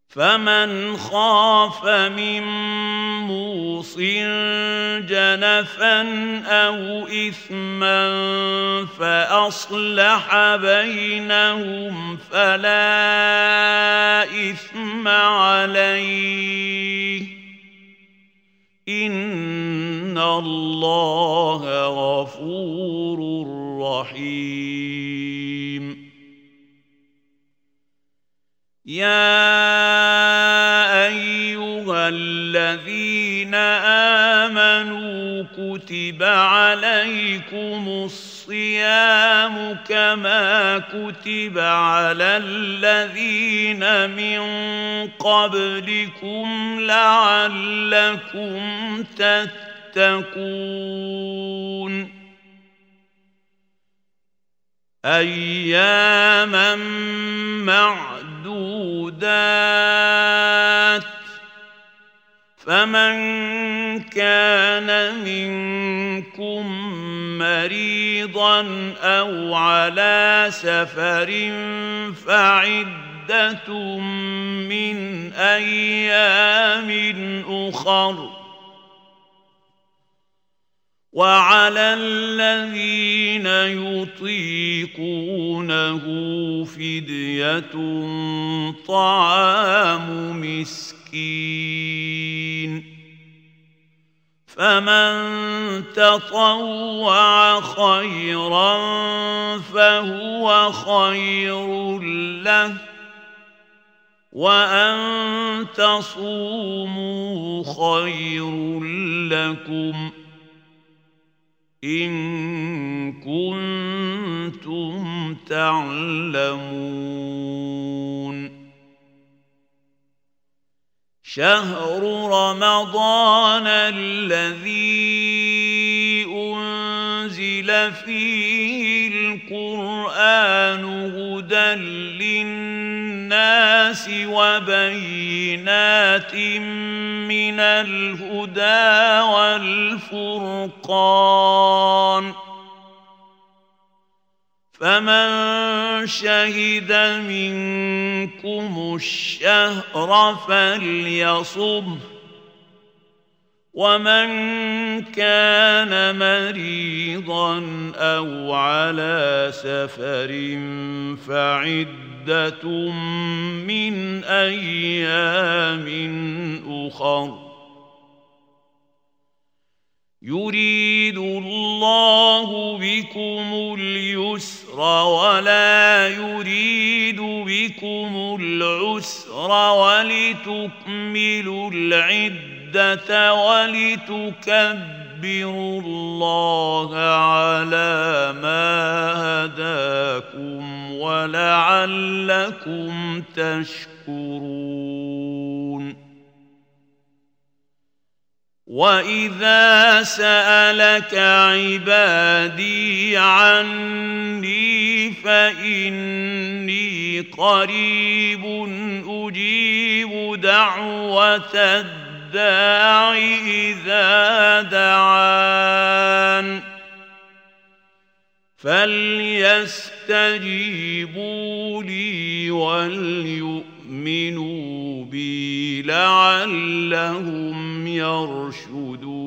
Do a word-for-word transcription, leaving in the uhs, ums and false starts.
فمن خاف من موص جنفا أو إثما فأصلح بينهم فلا إثم عليه إن الله غفور رحيم. يا أيها الذين آمنوا كتب عليكم الصيام كما كتب على الذين من قبلكم لعلكم تتقون. أياما معدودات، فمن كان منكم مريضا أو على سفر فعدة من أيام أخر، وعلى الذين يطيقونه فدية طعام مسكين، فمن تطوع خيرا فهو خير له، وأن تصوموا خير لكم إن كنتم تعلمون. شهر رمضان الذي أنزل فيه القرآن هدى للناس وبينات من الهدى والفرقان، فمن شهد منكم الشهر فليصمه، ومن كان مريضا أو على سفر فعدة من أيام أخر. يريد الله بكم اليسر ولا يريد بكم العسر ولتكملوا العدة ولتكبروا الله على ما هداكم ولعلكم تشكرون. وَإِذَا سَأَلَكَ عِبَادِي عَنِّي فَإِنِّي قَرِيبٌ أُجِيبُ دَعْوَةَ الدَّاعِ إِذَا دَعَانِ، فَلْيَسْتَجِيبُوا لِي وَلْيُؤْمِنُوا بِي لَعَلَّهُمْ يَرْشُدُونَ.